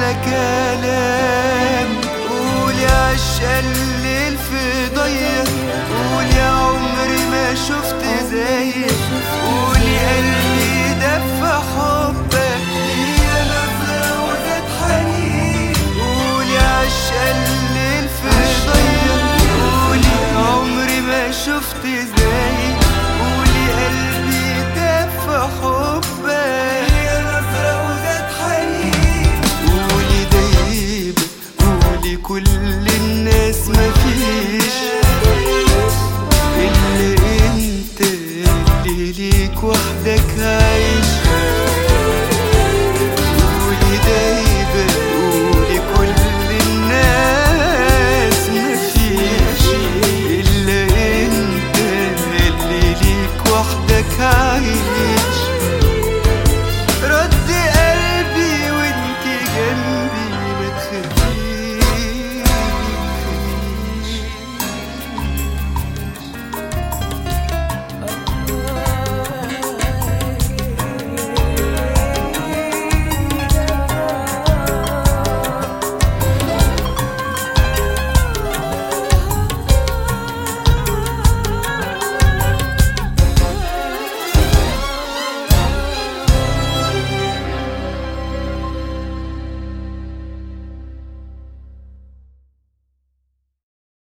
كلام. قول يا عشق الليل في ضيق، قول يا عمري ما شفت زيك، قول يا قلبي دفى حبك يا نظرة وزاد حنين. قول يا عشق الليل في ضيق، قول يا عمري ما شفت زيك.